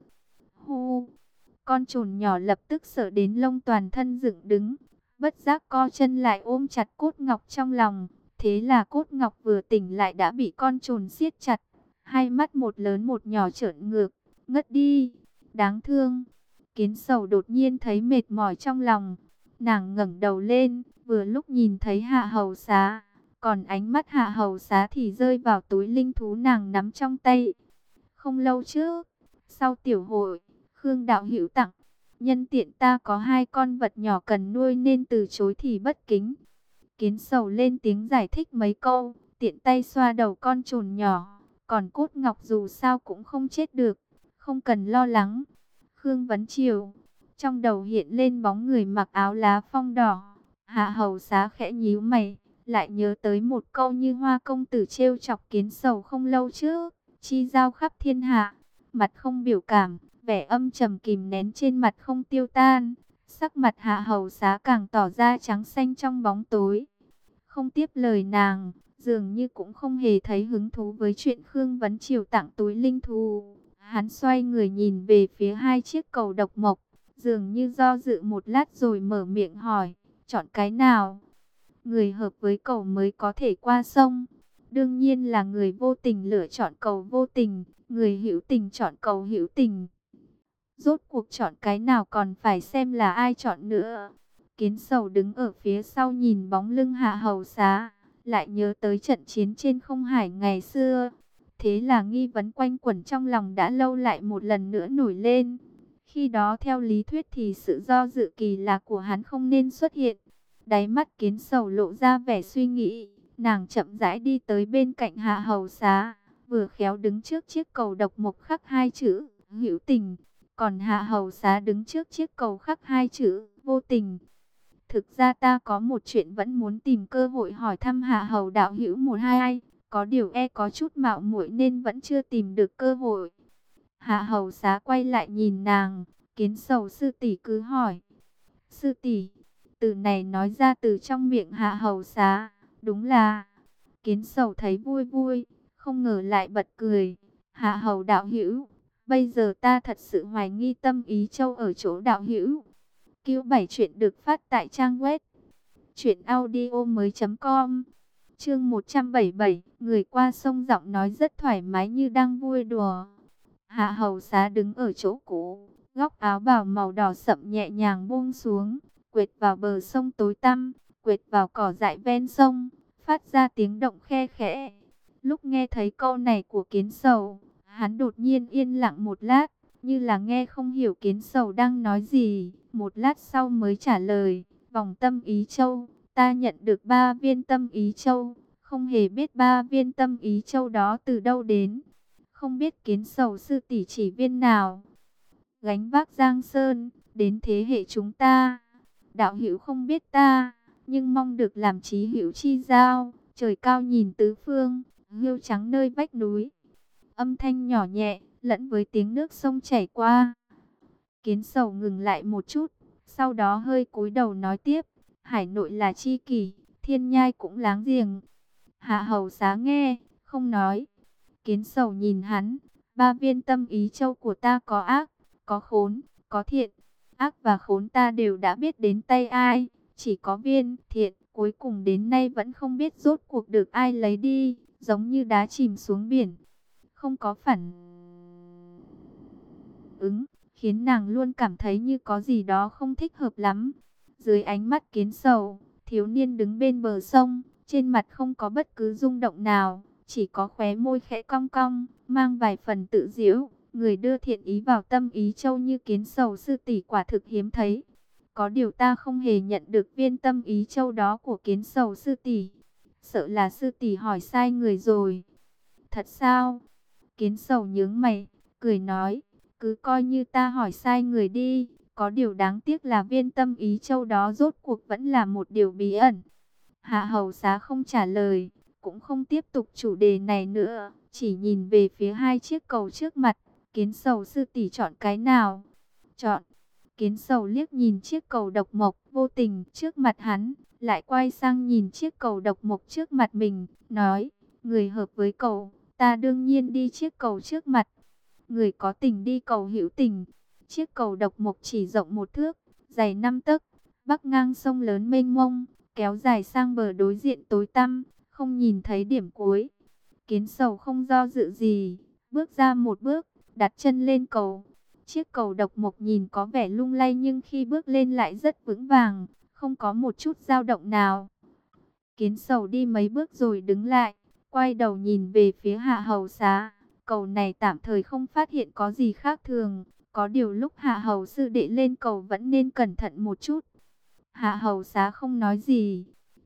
Hu, con chồn nhỏ lập tức sợ đến lông toàn thân dựng đứng, bất giác co chân lại ôm chặt cốt ngọc trong lòng. Thế là cốt ngọc vừa tỉnh lại đã bị con chồn siết chặt, hai mắt một lớn một nhỏ trợn ngược, ngất đi. Đáng thương. Kiến Sầu đột nhiên thấy mệt mỏi trong lòng, nàng ngẩng đầu lên, vừa lúc nhìn thấy Hạ Hầu Xá, còn ánh mắt Hạ Hầu Xá thì rơi vào túi linh thú nàng nắm trong tay. Không lâu trước, sau tiểu hội, Khương đạo hữu tặng, nhân tiện ta có hai con vật nhỏ cần nuôi nên từ chối thì bất kính. Kiến Sầu lên tiếng giải thích mấy câu, tiện tay xoa đầu con trồn nhỏ. Còn Cốt Ngọc dù sao cũng không chết được, không cần lo lắng. Khương Vấn Triều, trong đầu hiện lên bóng người mặc áo lá phong đỏ. Hạ Hầu Xá khẽ nhíu mày, lại nhớ tới một câu như Hoa công tử trêu chọc Kiến Sầu không lâu trước, chi giao khắp thiên hạ. Mặt không biểu cảm, vẻ âm trầm kìm nén trên mặt không tiêu tan. Sắc mặt Hạ Hầu Xá càng tỏ ra trắng xanh trong bóng tối. Không tiếp lời nàng, dường như cũng không hề thấy hứng thú với chuyện Khương Vấn Triều tặng túi linh thú. Hắn xoay người nhìn về phía hai chiếc cầu độc mộc, dường như do dự một lát rồi mở miệng hỏi, chọn cái nào? Người hợp với cầu mới có thể qua sông. Đương nhiên là người vô tình lựa chọn cầu vô tình, người hữu tình chọn cầu hữu tình. Rốt cuộc chọn cái nào còn phải xem là ai chọn nữa. Kiến Sầu đứng ở phía sau nhìn bóng lưng Hạ Hầu Xá, lại nhớ tới trận chiến trên không hải ngày xưa. Thế là nghi vấn quanh quẩn trong lòng đã lâu lại một lần nữa nổi lên. Khi đó theo lý thuyết thì sự do dự kỳ lạ của hắn không nên xuất hiện. Đáy mắt Kiến Sầu lộ ra vẻ suy nghĩ, nàng chậm rãi đi tới bên cạnh Hạ Hầu Xá, vừa khéo đứng trước chiếc cầu độc mộc khắc hai chữ hữu tình. Còn Hạ Hầu Xá đứng trước chiếc cầu khắc hai chữ vô tình. Thực ra ta có một chuyện vẫn muốn tìm cơ hội hỏi thăm Hạ Hầu đạo hữu một hai, có điều có chút mạo muội nên vẫn chưa tìm được cơ hội. Hạ Hầu Xá quay lại nhìn nàng, Kiến Sầu sư tỷ cứ hỏi. Sư tỷ, từ này nói ra từ trong miệng Hạ Hầu Xá, đúng là. Kiến Sầu thấy vui vui, không ngờ lại bật cười. Hạ Hầu đạo hữu, bây giờ ta thật sự hoài nghi tâm ý châu ở chỗ đạo hữu. Q7 chuyện được phát tại trang web truyệnaudiomoi.com. Chương 177, người qua sông giọng nói rất thoải mái như đang vui đùa. Hạ Hầu Xá đứng ở chỗ cũ, góc áo bào màu đỏ sậm nhẹ nhàng buông xuống, quệt vào bờ sông tối tăm, quệt vào cỏ dại ven sông, phát ra tiếng động khe khẽ. Lúc nghe thấy câu này của Kiến Sầu, hắn đột nhiên yên lặng một lát, như là nghe không hiểu Kiến Sầu đang nói gì. Một lát sau mới trả lời, vòng tâm ý châu, ta nhận được 3 viên tâm ý châu, không hề biết 3 viên tâm ý châu đó từ đâu đến. Không biết Kiến Sầu sư tỷ chỉ viên nào. Gánh vác Giang Sơn, đến thế hệ chúng ta. Đạo hữu không biết ta, nhưng mong được làm chí hữu chi giao. Trời cao nhìn tứ phương, hươu trắng nơi vách núi. Âm thanh nhỏ nhẹ, lẫn với tiếng nước sông chảy qua. Kiến Sầu ngừng lại một chút, sau đó hơi cúi đầu nói tiếp. Hải nội là chi kỷ, thiên nhai cũng láng giềng. Hạ Hầu Xá nghe, không nói. Kiến Sầu nhìn hắn, 3 viên tâm ý châu của ta có ác, có khốn, có thiện. Ác và khốn ta đều đã biết đến tay ai, chỉ có viên thiện cuối cùng đến nay vẫn không biết rốt cuộc được ai lấy đi, giống như đá chìm xuống biển. Không có phản ứng, khiến nàng luôn cảm thấy như có gì đó không thích hợp lắm. Dưới ánh mắt Kiến Sầu, thiếu niên đứng bên bờ sông, trên mặt không có bất cứ rung động nào, chỉ có khóe môi khẽ cong cong, mang vài phần tự giễu. Người đưa thiện ý vào tâm ý châu như Kiến Sầu sư tỷ quả thực hiếm thấy. Có điều ta không hề nhận được viên tâm ý châu đó của Kiến Sầu sư tỷ. Sợ là sư tỷ hỏi sai người rồi. Thật sao? Kiến Sầu nhướng mày, cười nói, cứ coi như ta hỏi sai người đi. Có điều đáng tiếc là viên tâm ý châu đó rốt cuộc vẫn là một điều bí ẩn. Hạ Hầu Xá không trả lời, cũng không tiếp tục chủ đề này nữa, chỉ nhìn về phía hai chiếc cầu trước mặt. Kiến Sầu sư tỷ chọn cái nào? Chọn. Kiến Sầu liếc nhìn chiếc cầu độc mộc vô tình trước mặt hắn, lại quay sang nhìn chiếc cầu độc mộc trước mặt mình, nói, người hợp với cầu, ta đương nhiên đi chiếc cầu trước mặt. Người có tình đi cầu hữu tình. Chiếc cầu độc mộc chỉ rộng 1 thước, dày 5 tấc, bắc ngang sông lớn mênh mông, kéo dài sang bờ đối diện tối tăm, không nhìn thấy điểm cuối. Kiến Sầu không do dự gì, bước ra một bước, đặt chân lên cầu. Chiếc cầu độc mộc nhìn có vẻ lung lay nhưng khi bước lên lại rất vững vàng, không có một chút dao động nào. Kiến Sầu đi mấy bước rồi đứng lại, quay đầu nhìn về phía Hạ Hầu Xá. Cầu này tạm thời không phát hiện có gì khác thường, có điều lúc Hạ Hầu sư đệ lên cầu vẫn nên cẩn thận một chút. Hạ Hầu Xá không nói gì.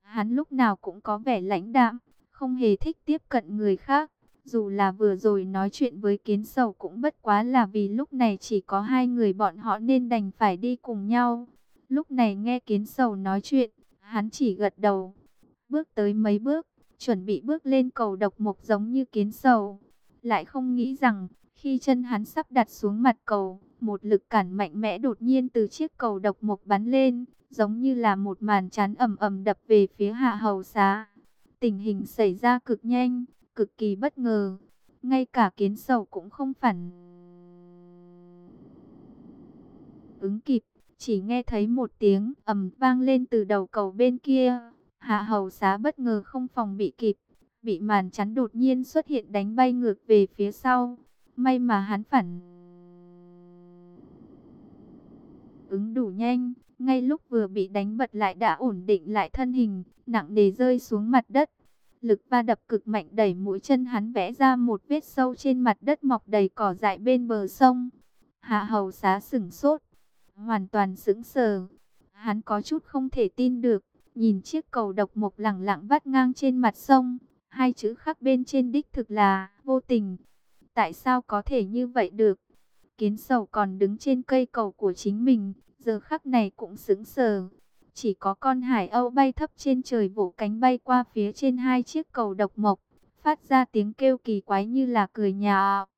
Hắn lúc nào cũng có vẻ lãnh đạm, không hề thích tiếp cận người khác. Dù là vừa rồi nói chuyện với Kiến Sầu cũng bất quá là vì lúc này chỉ có hai người bọn họ nên đành phải đi cùng nhau. Lúc này nghe Kiến Sầu nói chuyện, hắn chỉ gật đầu, bước tới mấy bước, chuẩn bị bước lên cầu độc mộc giống như Kiến Sầu. Lại không nghĩ rằng, khi chân hắn sắp đặt xuống mặt cầu, một lực cản mạnh mẽ đột nhiên từ chiếc cầu độc mộc bắn lên, giống như là một màn chắn ầm ầm đập về phía Hạ Hầu Xá. Tình hình xảy ra cực nhanh, cực kỳ bất ngờ. Ngay cả Kiến Sầu cũng không phản ứng kịp, chỉ nghe thấy một tiếng ầm vang lên từ đầu cầu bên kia. Hạ Hầu Xá bất ngờ không phòng bị kịp, bị màn chắn đột nhiên xuất hiện đánh bay ngược về phía sau. May mà hắn phản ứng đủ nhanh, ngay lúc vừa bị đánh bật lại đã ổn định lại thân hình, nặng nề rơi xuống mặt đất. Lực va đập cực mạnh đẩy mũi chân hắn vẽ ra một vết sâu trên mặt đất mọc đầy cỏ dại bên bờ sông. Hạ Hầu Xá sửng sốt, hoàn toàn sững sờ. Hắn có chút không thể tin được, nhìn chiếc cầu độc mộc lẳng lặng vắt ngang trên mặt sông. Hai chữ khắc bên trên đích thực là vô tình. Tại sao có thể như vậy được? Kiến Sầu còn đứng trên cây cầu của chính mình, giờ khắc này cũng sững sờ. Chỉ có con hải âu bay thấp trên trời vỗ cánh bay qua phía trên hai chiếc cầu độc mộc, phát ra tiếng kêu kỳ quái như là cười nhạo.